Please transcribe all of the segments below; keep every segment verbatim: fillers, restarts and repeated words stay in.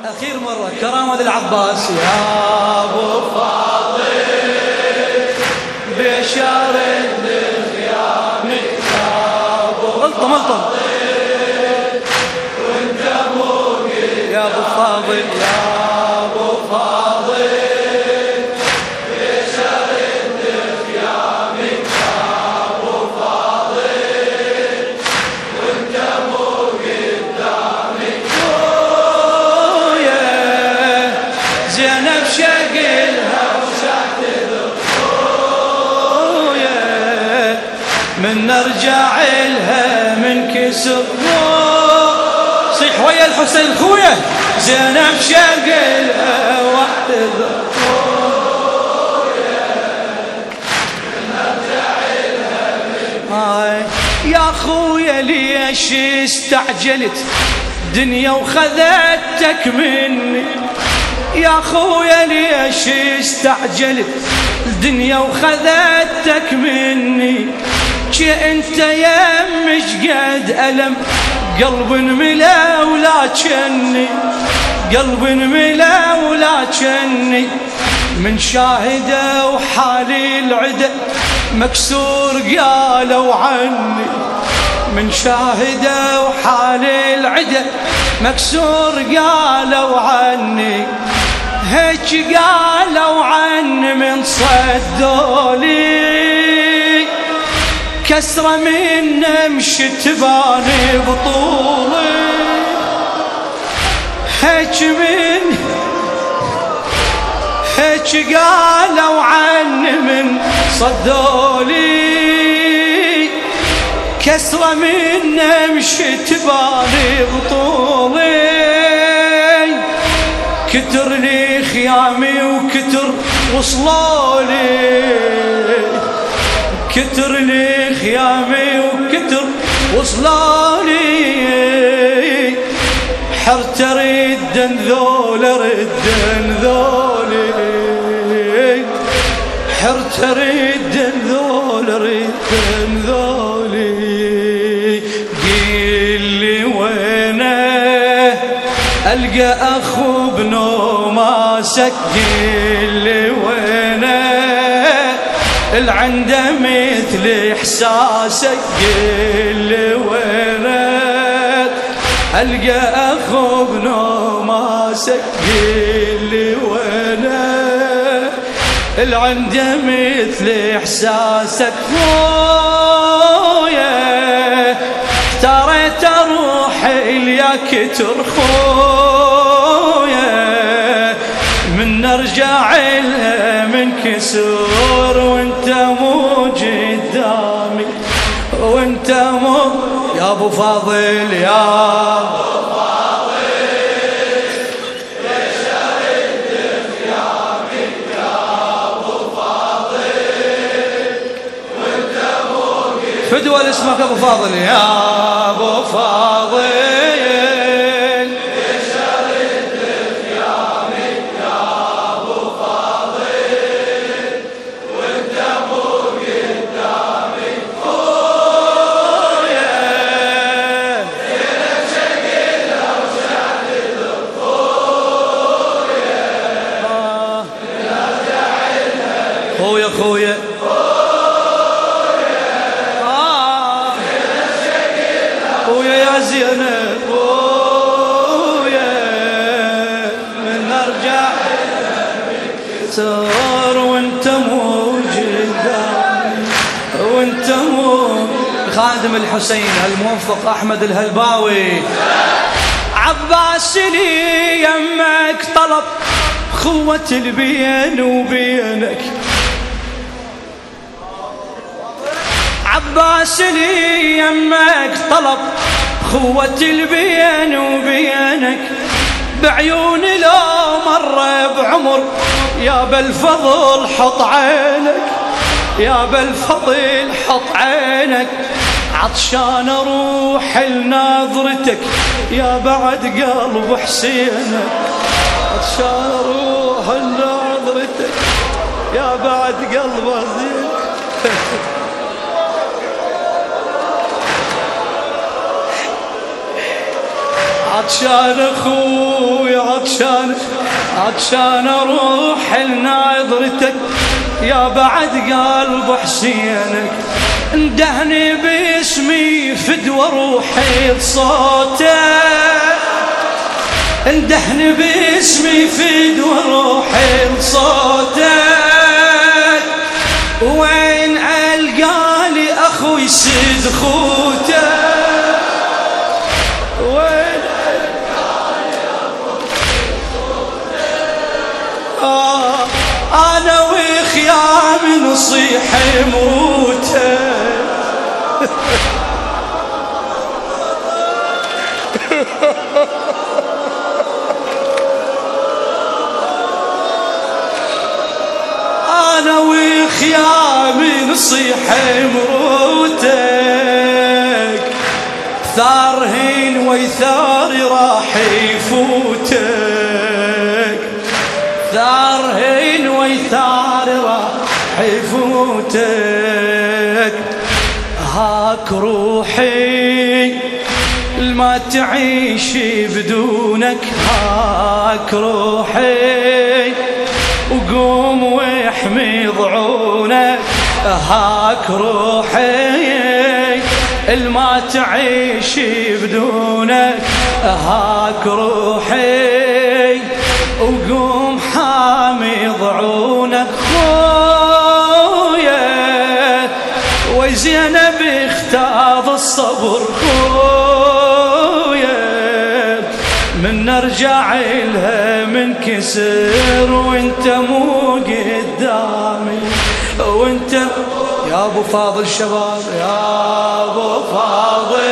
أخير مرة كرامة العباس يا أبو فاضل بشار الخيام يا أبو ملطم ملطم وانت موقف يا أبو فاضل يا أبو فاضل بشار الخيام يا أبو فاضل وانت موقف دامي زينب شقلها وشحت ذخويا من نرجع لها من كسر صيح ويا الحسين خويا زينب شقلها وحت ذخويا من نرجع لها من يا خويا ليش استعجلت دنيا وخذتك مني يا خويا ليش استعجلت الدنيا وخذتك مني شي انت يمش قد ألم قلب ملا ولا جني قلب ملا ولا جني من شاهده وحالي العدا مكسور قالوا عني من شاهده وحالي العدا مكسور قالوا عني هيك قالوا عني من صدولي كسرة من مشت باني بطولي هيك من هيك قالوا عني من صدولي كسرة من مشت باني بطولي كتر لي خيامي وكتر وصلولي كتر لي خيامي وكتر وصلولي حرت ردن ذول ردن ذولي حرت ردن ذول ردن ذولي قيل لي وينه ألقى أخو بنوماسك قيل لي وينه العنده مثل إحساسك قيل لي وينه ألقى أخو بنوماسك قيل لي وينه العنده مثل إحساسك خويا اختاريت أروح إلياك ترخويا من نرجع لها من كسور وانت مو قدامي وانت مو يا ابو فاضل يا ابو فاضل يا شريد خيامي يا ابو فاضل وانت مو فدوى اسمك ابو فاضل يا ابو فاضل خويا خويا خويا يا زينب خويا من نرجع صار وانت موجود وانت مو خادم الحسين الموفق احمد الهلباوي عباس لي يمك طلب خوة البين وبينك عباس لي يمك طلب خوة البين وبينك بعيون لو مر بعمر يا بالفضل حط عينك يا بالفضل حط عينك عطشان اروح لناظرتك يا بعد قلب حسينك عطشان اروح لناظرتك يا بعد قلب حسينك عطشان اخوي عطشان عطشان عطشان اروح لناظرتك يا بعد قلب حسينك اندهني باسمي فدوى روحي لصوتك اندهني باسمي فدوى روحي لصوتك وين القالي اخوي سد خوته وين القالي اخوي سد خوته آه انا وخيام نصيح موته أنا وخيامي نصيح مروتك ثارهن ويثاري راح يفوتك ثارهن ويثاري راح يفوتك هاك روحي ما تعيش بدونك هاك روحي وقوم واحمي ضعونك هاك روحي الما تعيش بدونك هاك روحي وقوم حامي ضعونك خويا وزينب اختاض الصبر خويا من نرجع لها من كسر وانت مو قدامي وانت يا ابو فاضل شباب يا ابو فاضل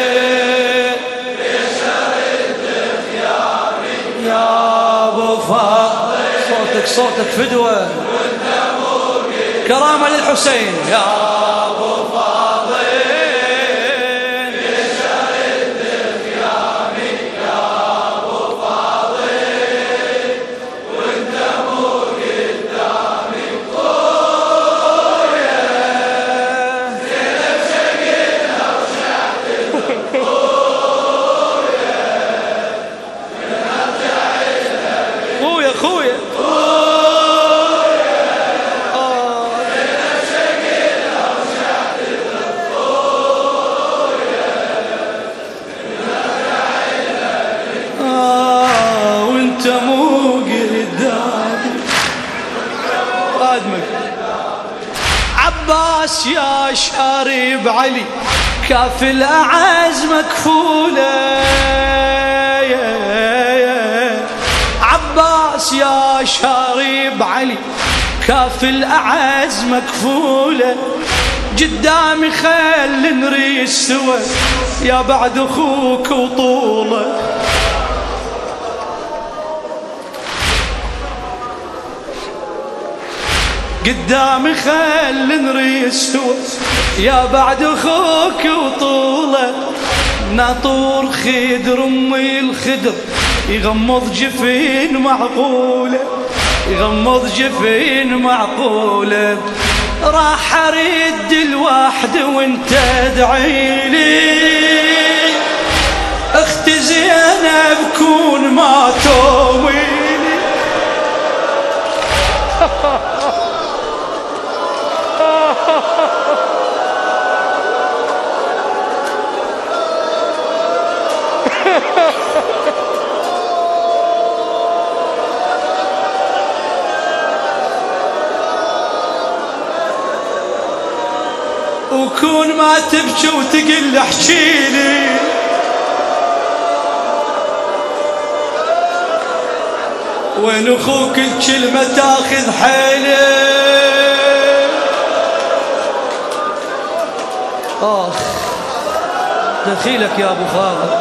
يا ابو فاضل صوتك صوتك فدوة كرامة للحسين يا ابو فاضل عباس يا شارب علي كاف الأعز مكفولة عباس يا شارب علي كاف الأعز مكفولة قدامي خل نريد سوا يا بعد أخوك وطوله قدامي خل نريد سوا يا بعد أخوك وطوله ناطور خدر أمي الخدر يغمض جفين معقولة يغمض جفين معقولة راح أرد الواحد وانت ادعي لي اختي زينب كون ما تويلي وكون ما تبكي وتقل احكيلي وين اخوك الكلمة تاخذ حيلي اخ دخيلك يا ابو فاضل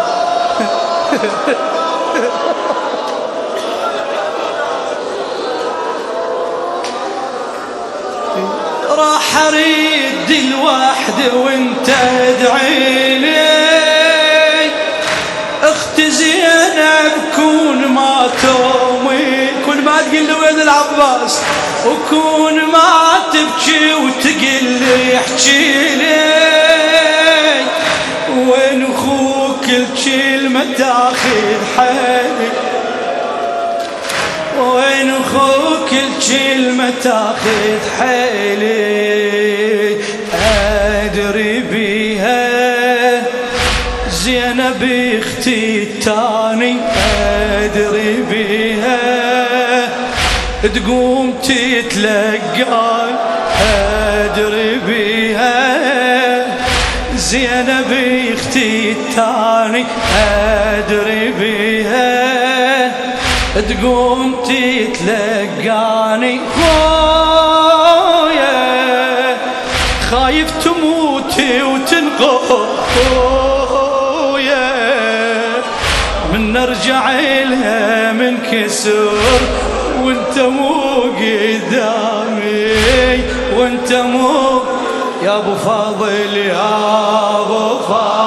راح اريد الوحده وانت ادعي لي اختي زينب كون ما تومي كون ما تقول لي وين العباس وكون ما تبكي وتقول لي احكي لي وين اخوك الكلمه تاخذ حالي كلمة تاخذ حيلي أدري بيها زينب اختي التاني أدري بيها تقوم تتلقاي أدري بيها زينب اختي التاني أدري بيها تقوم تتلقاني خويا خايف تموتي وتنقويا من نرجع لها من كسر وانت مو قدامي وانت مو يا ابو فاضل يا ابو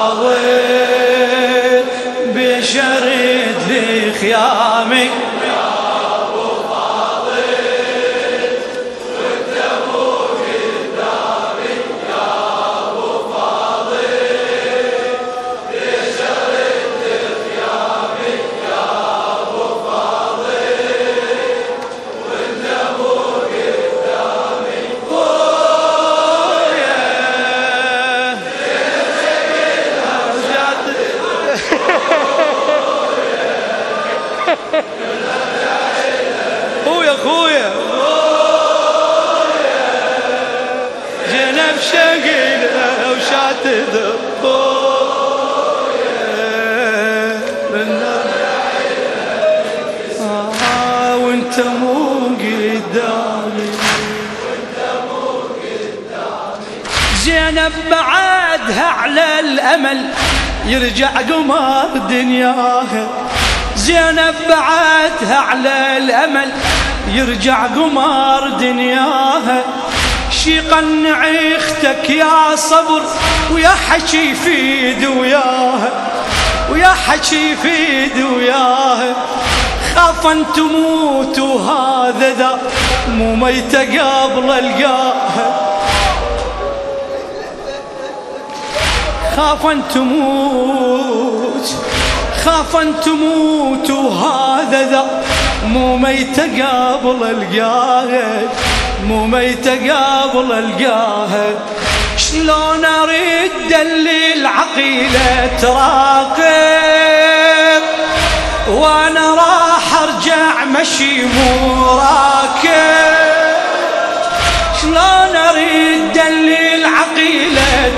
فاضل بشرد لي خيامي يا ابو فاضل وانت مو قدامي يا ابو فاضل بشرد لي خيامي يا ابو فاضل وانت مو قدامي خويا خويا جنب شقيل وشاتد خويا وانت مو قدامي زينب بعدها على الامل يرجع قمر دنياها زينب بعدها على الأمل يرجع قمر دنياها شي قنع اختك يا صبر ويا حكي في دوياها ويا حكي في دوياها خافا تموت وهذا ذا مو ميتة قبل القاها خافا تموت خافا تموت وهذا ذا مو ميتة قبل القاها مو ميتة قبل القاها شلون ارد اللي العقيلة تراقب وانا راح ارجع مشي مو راكب شلون ارد اللي العقيلة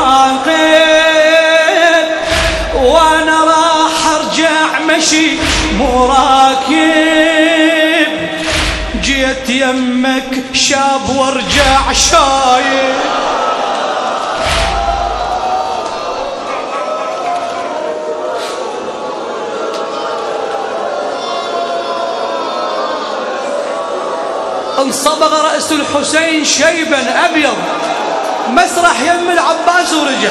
تراقب وانا راح ارجع مشي مو راكب جيت يمك شاب وارجع شايب انصبغ رأس الحسين شيبا أبيض مسرح يم العباس ورجع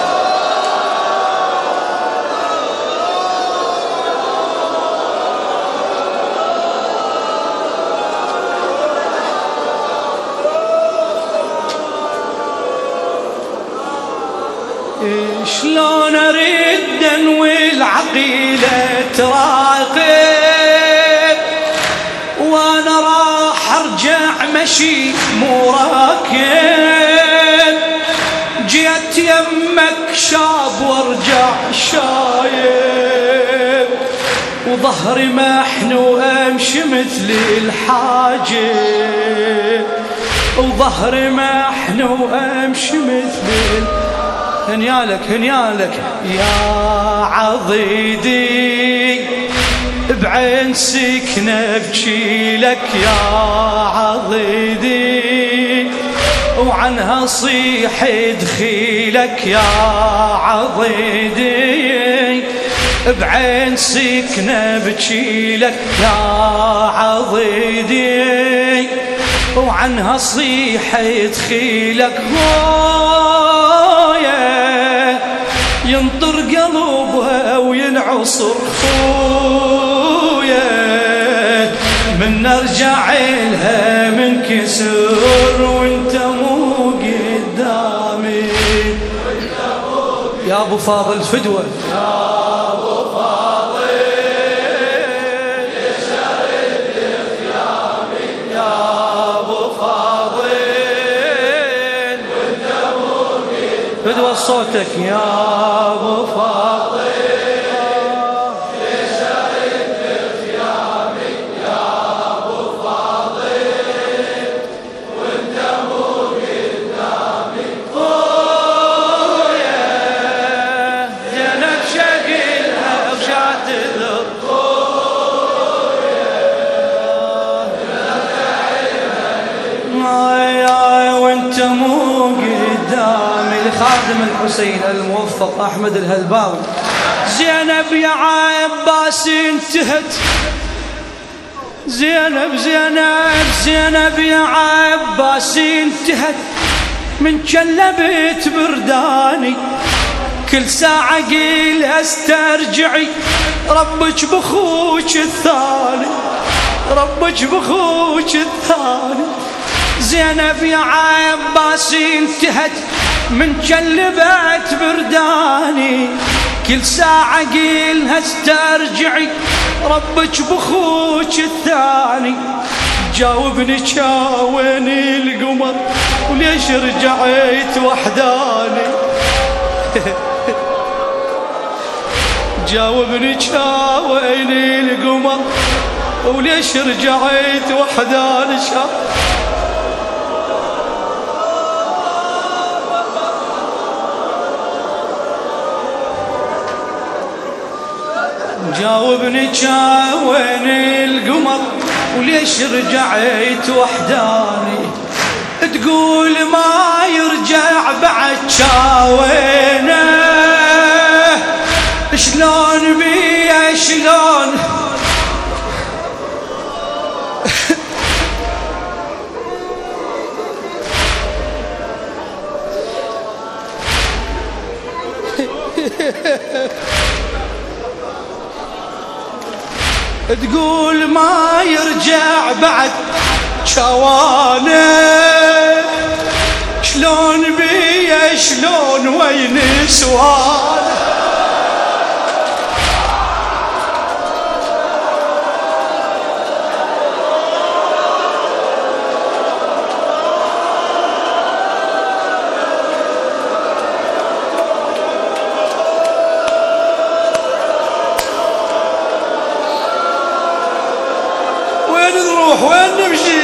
شلون اريد انوي العقيلة تراقب وانا راح ارجع مشي مو راكب جيت يمك شاب وارجع شايب وظهري محن وامشي مثل الحاجب وظهري محن وامشي مثل هنيالك هنيالك يا عضيدي بعين سكنة بجيلك يا عضيدي وعنها صيح دخيلك يا عضيدي بعين سكنة بجيلك يا عضيدي وعنها صيح دخيلك ينطر قلبها وينعصر خويا من نرجع لها من كسر وانت مو قدامي يا ابو فاضل فدوة يا ابو فاضل يا شرد خيامي يا على صوتك يا ابو فاضل خادم الحسين الموفق أحمد الهلباوي. زينب يا عباس انتهت، زينب زينب زينب يا عباس انتهت من كلبت برداني، كل ساعة قيلها استرجعي ربك بخوك الثاني، ربك بخوك الثاني. زينب يا عباس انتهت من كلبت برداني، كل ساعة قيلها استرجعي ربك بخوك الثاني. جاوبني شاويني القمر وليش رجعت وحداني جاوبني شاويني القمر وليش رجعت وحداني. جاوبني وين القمر وليش رجعت وحداني، تقول ما يرجع بعد شاوينه، شلون بيه شلون تقول ما يرجع بعد شوانه، شلون بيه شلون وين سوانه. وين نمشي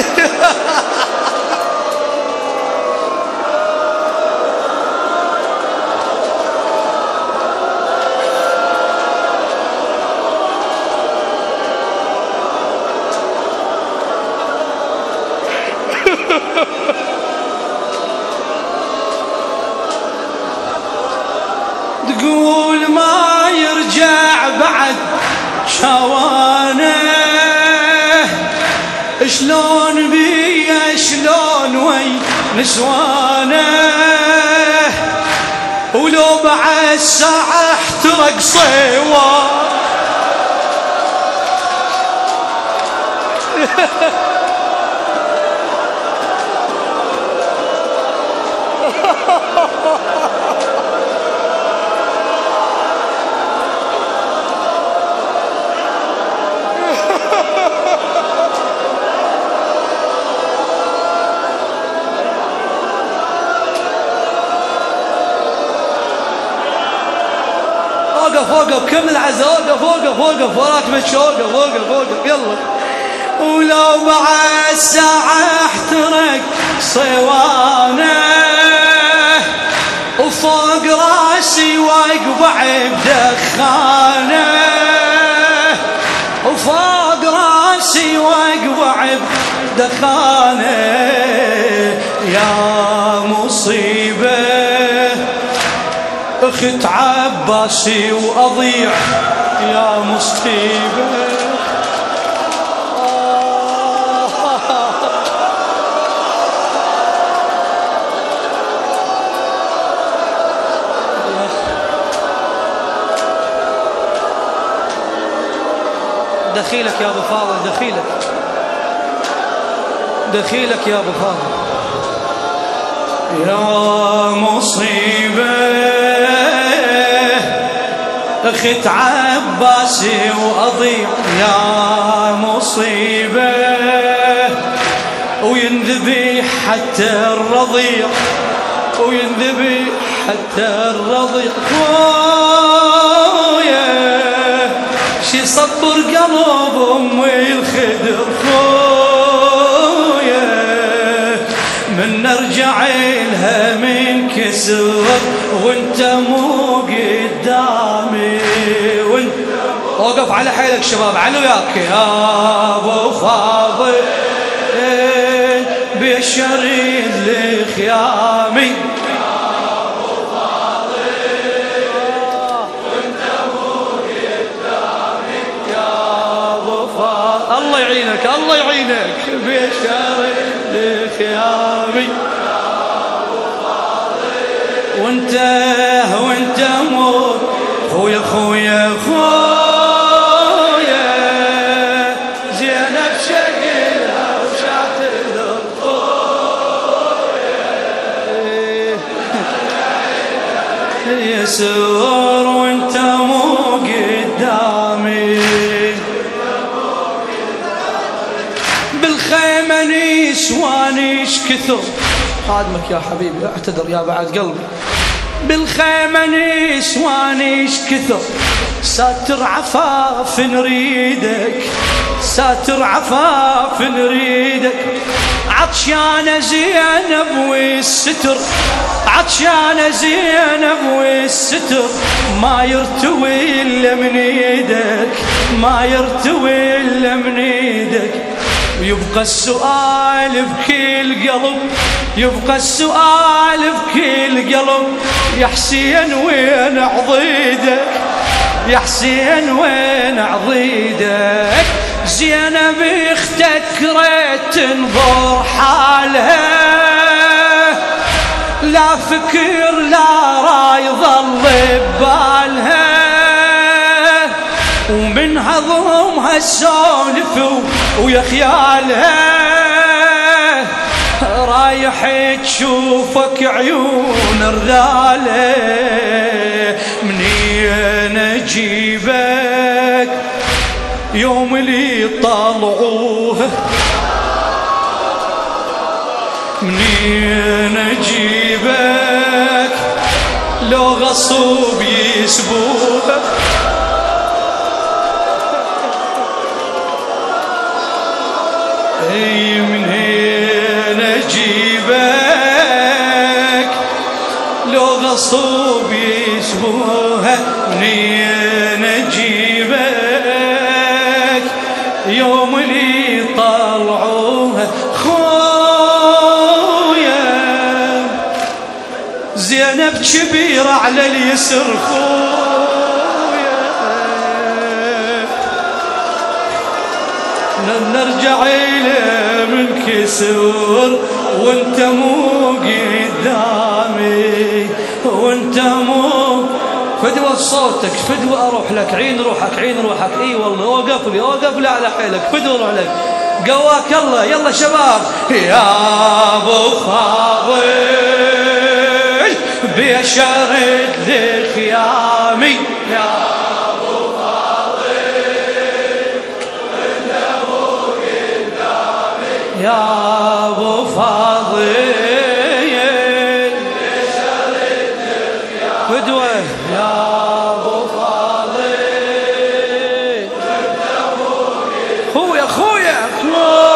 تقول ما يرجع بعد شوانه، شلون بيه شلون وين نسوانه، ولو بعد ساعة احترق صيوان وقف وقف كم العزاء، وقف وقف وقف وراك مشي، وقف وقف وقف يلا. ولو بعد ساعة احترق صيوانه، وفوق راسي واقبع بدخانه، وفوق راسي واقبع بدخانه. يا مصيبة اخت عباسي واضيع، يا مصيبة دخيلك يا ابو فاضل، دخيلك دخيلك يا ابو فاضل. يا مصيبة اخت عباسي واضيع، يا مصيبة وينذبح حتى الرضيع، وينذبح حتى الرضيع خويا شي صبر قلب أمي الخدر خويا من نرجع لها من كسر وانت مو قدامي وانت وقف على حيلك شباب علو ياك يا ابو فاضل بشريد لخيامي يا ابو فاضل وانت مو قدامي يا ابو فاضل الله يعينك الله يعينك بشريد لخيامي يا ابو فاضل وانت وانت مو خويا خويا خويا يسور وانت مو قدامي بالخيمة نيش وانيش كثر خادمك يا حبيبي اعتذر يا بعد قلبي بالخيمة نيش وانيش كثر ساتر عفاف نريدك ساتر عفاف نريدك عطشانة زينب والستر عطشانة زينب والستر ما يرتوي إلا من ايدك ما يرتوي إلا من ايدك ويبقى السؤال بكل قلب يبقى السؤال بكل قلب يا حسين وين عضيدك يا حسين وين عضيدك زينب اختك ريت تنظر حالها لا فكر لا راي ظل ببالها ومن هضمها السولف ويا خيالها رايح تشوفك عيون رذاله منين اجيبك يوم اللي طلعوه منين اجيبك لو غصوب يسبوه اي منين اجيبك لو غصوب يسبوه منين اجيبك يوم اللي طلعوها خويا زينب كبيرة على اليسر خويا نرجع إلى من كسر وانت مو قدامي وانت مو فدوى صوتك فدوى اروح لك عين روحك عين روحك اي والله وقف لي وقف لي على حيلك فدوى روح لك قواك الله يلا شباب يا ابو فاضل بشرد لخيامي يا ابو فاضل وانت مو قدامي يا ابو فاضل فدوى يا ابو فاضل خويا خويا